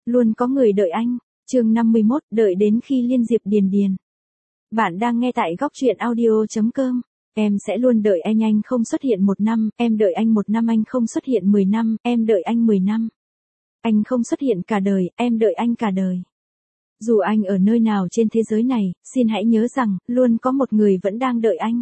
Luôn có người đợi anh. Chương 51, đợi đến khi liên diệp điền điền. Bạn đang nghe tại góc truyện audio.com. Em sẽ luôn đợi anh không xuất hiện 1 năm, em đợi anh 1 năm, anh không xuất hiện 10 năm, em đợi anh 10 năm. Anh không xuất hiện cả đời, em đợi anh cả đời. Dù anh ở nơi nào trên thế giới này, xin hãy nhớ rằng, luôn có một người vẫn đang đợi anh.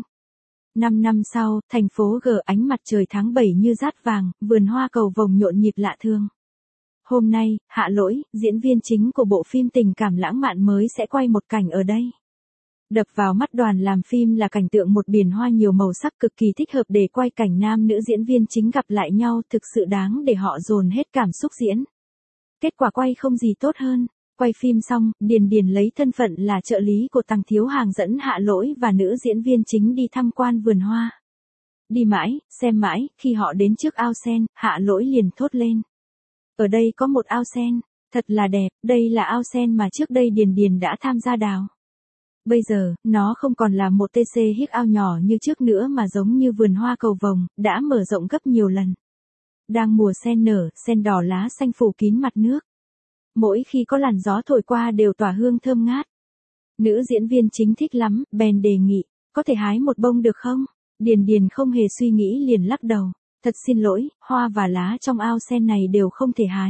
5 năm sau, thành phố G, ánh mặt trời tháng 7 như dát vàng, vườn hoa cầu vồng nhộn nhịp lạ thường. Hôm nay, Hạ Lỗi, diễn viên chính của bộ phim tình cảm lãng mạn mới sẽ quay một cảnh ở đây. Đập vào mắt đoàn làm phim là cảnh tượng một biển hoa nhiều màu sắc cực kỳ thích hợp để quay cảnh nam nữ diễn viên chính gặp lại nhau, thực sự đáng để họ dồn hết cảm xúc diễn. Kết quả quay không gì tốt hơn. Quay phim xong, Điền Điền lấy thân phận là trợ lý của Tằng Thiếu Hàng dẫn Hạ Lỗi và nữ diễn viên chính đi tham quan vườn hoa. Đi mãi, xem mãi, khi họ đến trước ao sen, Hạ Lỗi liền thốt lên. Ở đây có một ao sen, thật là đẹp, đây là ao sen mà trước đây Điền Điền đã tham gia đào. Bây giờ, nó không còn là một TC hiếc ao nhỏ như trước nữa mà giống như vườn hoa cầu vồng, đã mở rộng gấp nhiều lần. Đang mùa sen nở, sen đỏ lá xanh phủ kín mặt nước. Mỗi khi có làn gió thổi qua đều tỏa hương thơm ngát. Nữ diễn viên chính thích lắm, bèn đề nghị, có thể hái một bông được không? Điền Điền không hề suy nghĩ liền lắc đầu. Thật xin lỗi, hoa và lá trong ao sen này đều không thể hái.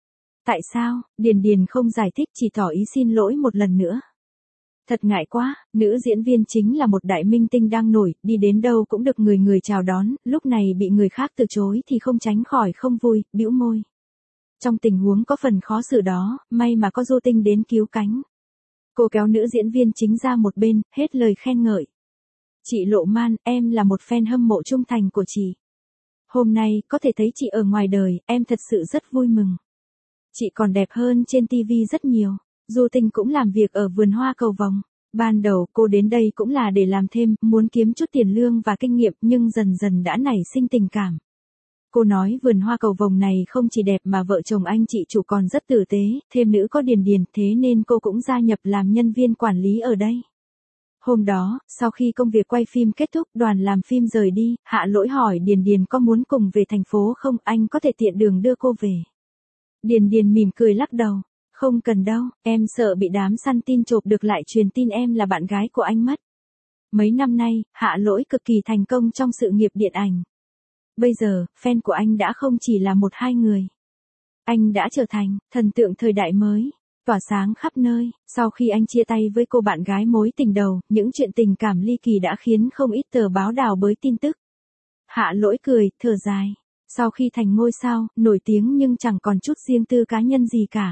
Tại sao? Điền Điền không giải thích, chỉ tỏ ý xin lỗi một lần nữa. Thật ngại quá, nữ diễn viên chính là một đại minh tinh đang nổi, đi đến đâu cũng được người người chào đón, lúc này bị người khác từ chối thì không tránh khỏi không vui, bĩu môi. Trong tình huống có phần khó xử đó, may mà có Du Tinh đến cứu cánh. Cô kéo nữ diễn viên chính ra một bên, hết lời khen ngợi. Chị Lộ Man, em là một fan hâm mộ trung thành của chị. Hôm nay, có thể thấy chị ở ngoài đời, em thật sự rất vui mừng. Chị còn đẹp hơn trên TV rất nhiều. Du Tinh cũng làm việc ở vườn hoa cầu vồng. Ban đầu cô đến đây cũng là để làm thêm, muốn kiếm chút tiền lương và kinh nghiệm, nhưng dần dần đã nảy sinh tình cảm. Cô nói vườn hoa cầu vồng này không chỉ đẹp mà vợ chồng anh chị chủ còn rất tử tế, thêm nữ có Điền Điền, thế nên cô cũng gia nhập làm nhân viên quản lý ở đây. Hôm đó, sau khi công việc quay phim kết thúc, đoàn làm phim rời đi, Hạ Lỗi hỏi Điền Điền có muốn cùng về thành phố không, anh có thể tiện đường đưa cô về. Điền Điền mỉm cười lắc đầu, không cần đâu, em sợ bị đám săn tin chộp được lại truyền tin em là bạn gái của anh mất. Mấy năm nay, Hạ Lỗi cực kỳ thành công trong sự nghiệp điện ảnh. Bây giờ, fan của anh đã không chỉ là 1-2 người. Anh đã trở thành thần tượng thời đại mới, tỏa sáng khắp nơi. Sau khi anh chia tay với cô bạn gái mối tình đầu, những chuyện tình cảm ly kỳ đã khiến không ít tờ báo đào bới tin tức. Hạ Lỗi cười, thở dài. Sau khi thành ngôi sao, nổi tiếng nhưng chẳng còn chút riêng tư cá nhân gì cả.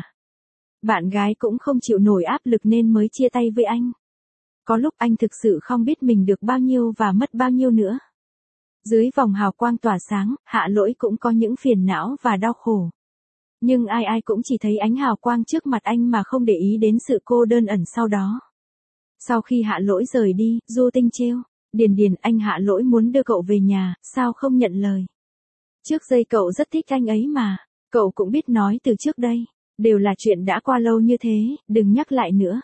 Bạn gái cũng không chịu nổi áp lực nên mới chia tay với anh. Có lúc anh thực sự không biết mình được bao nhiêu và mất bao nhiêu nữa. Dưới vòng hào quang tỏa sáng, Hạ Lỗi cũng có những phiền não và đau khổ. Nhưng ai ai cũng chỉ thấy ánh hào quang trước mặt anh mà không để ý đến sự cô đơn ẩn sau đó. Sau khi Hạ Lỗi rời đi, Du Tinh trêu, Điền Điền, anh Hạ Lỗi muốn đưa cậu về nhà, sao không nhận lời? Trước đây cậu rất thích anh ấy mà, cậu cũng biết nói từ trước đây, đều là chuyện đã qua lâu như thế, đừng nhắc lại nữa.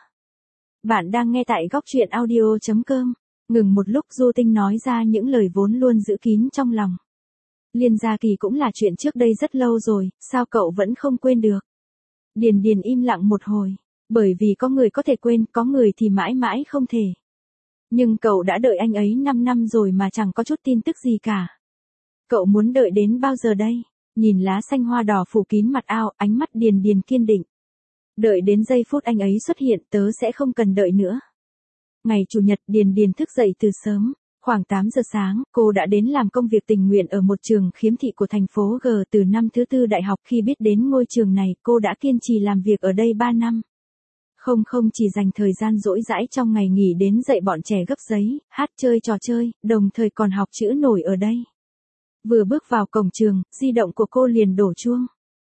Bạn đang nghe tại góc truyện audio.com. Ngừng một lúc, Du Tinh nói ra những lời vốn luôn giữ kín trong lòng. Liên Gia Kỳ cũng là chuyện trước đây rất lâu rồi, sao cậu vẫn không quên được? Điền Điền im lặng một hồi, bởi vì có người có thể quên, có người thì mãi mãi không thể. Nhưng cậu đã đợi anh ấy 5 năm rồi mà chẳng có chút tin tức gì cả. Cậu muốn đợi đến bao giờ đây? Nhìn lá xanh hoa đỏ phủ kín mặt ao, ánh mắt Điền Điền kiên định. Đợi đến giây phút anh ấy xuất hiện, tớ sẽ không cần đợi nữa. Ngày Chủ nhật, Điền Điền thức dậy từ sớm, khoảng 8 giờ sáng, cô đã đến làm công việc tình nguyện ở một trường khiếm thị của thành phố G từ năm thứ 4 đại học. Khi biết đến ngôi trường này, cô đã kiên trì làm việc ở đây 3 năm. Không chỉ dành thời gian rỗi rãi trong ngày nghỉ đến dạy bọn trẻ gấp giấy, hát chơi trò chơi, đồng thời còn học chữ nổi ở đây. Vừa bước vào cổng trường, di động của cô liền đổ chuông.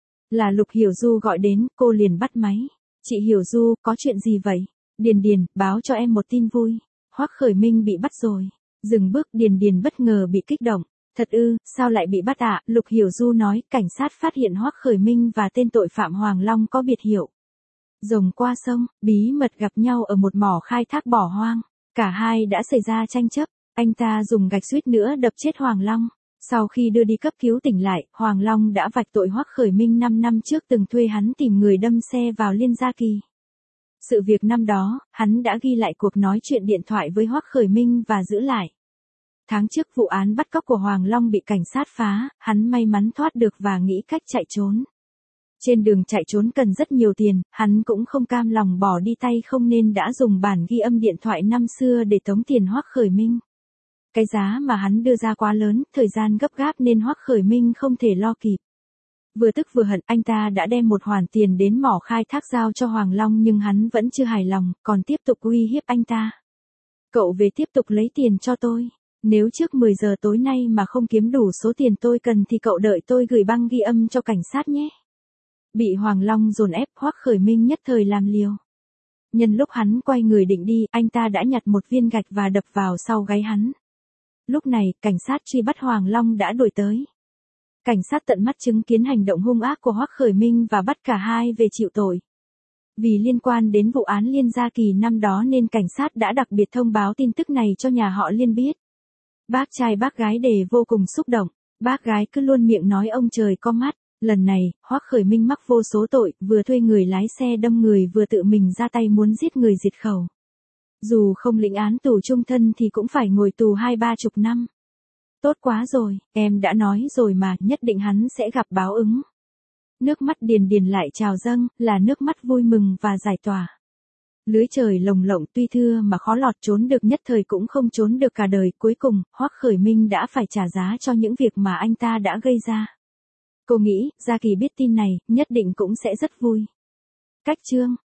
Là Lục Hiểu Du gọi đến, cô liền bắt máy. Chị Hiểu Du, có chuyện gì vậy? Điền Điền, báo cho em một tin vui. Hoắc Khởi Minh bị bắt rồi. Dừng bước, Điền Điền bất ngờ bị kích động. Thật ư, sao lại bị bắt ạ? Lục Hiểu Du nói, cảnh sát phát hiện Hoắc Khởi Minh và tên tội phạm Hoàng Long có biệt hiệu. Rồng qua sông, bí mật gặp nhau ở một mỏ khai thác bỏ hoang. Cả hai đã xảy ra tranh chấp. Anh ta dùng gạch suýt nữa đập chết Hoàng Long. Sau khi đưa đi cấp cứu tỉnh lại, Hoàng Long đã vạch tội Hoắc Khởi Minh 5 năm trước từng thuê hắn tìm người đâm xe vào Liên Gia Kỳ. Sự việc năm đó, hắn đã ghi lại cuộc nói chuyện điện thoại với Hoắc Khởi Minh và giữ lại. Tháng trước vụ án bắt cóc của Hoàng Long bị cảnh sát phá, hắn may mắn thoát được và nghĩ cách chạy trốn. Trên đường chạy trốn cần rất nhiều tiền, hắn cũng không cam lòng bỏ đi tay không nên đã dùng bản ghi âm điện thoại năm xưa để tống tiền Hoắc Khởi Minh. Cái giá mà hắn đưa ra quá lớn, thời gian gấp gáp nên Hoắc Khởi Minh không thể lo kịp. Vừa tức vừa hận, anh ta đã đem một khoản tiền đến mỏ khai thác giao cho Hoàng Long nhưng hắn vẫn chưa hài lòng, còn tiếp tục uy hiếp anh ta. Cậu về tiếp tục lấy tiền cho tôi. Nếu trước 10 giờ tối nay mà không kiếm đủ số tiền tôi cần thì cậu đợi tôi gửi băng ghi âm cho cảnh sát nhé. Bị Hoàng Long dồn ép, Hoắc Khởi Minh nhất thời làm liều. Nhân lúc hắn quay người định đi, anh ta đã nhặt một viên gạch và đập vào sau gáy hắn. Lúc này, cảnh sát truy bắt Hoàng Long đã đuổi tới. Cảnh sát tận mắt chứng kiến hành động hung ác của Hoắc Khởi Minh và bắt cả hai về chịu tội. Vì liên quan đến vụ án Liên Gia Kỳ năm đó nên cảnh sát đã đặc biệt thông báo tin tức này cho nhà họ Liên biết. Bác trai bác gái đều vô cùng xúc động, bác gái cứ luôn miệng nói ông trời có mắt. Lần này, Hoắc Khởi Minh mắc vô số tội, vừa thuê người lái xe đâm người vừa tự mình ra tay muốn giết người diệt khẩu. Dù không lĩnh án tù chung thân thì cũng phải ngồi tù 20-30 năm. Tốt quá rồi, em đã nói rồi mà, nhất định hắn sẽ gặp báo ứng. Nước mắt Điền Điền lại trào dâng, là nước mắt vui mừng và giải tỏa. Lưới trời lồng lộng tuy thưa mà khó lọt, trốn được nhất thời cũng không trốn được cả đời. Cuối cùng, Hoắc Khởi Minh đã phải trả giá cho những việc mà anh ta đã gây ra. Cô nghĩ, Gia Kỳ biết tin này, nhất định cũng sẽ rất vui. Cách chương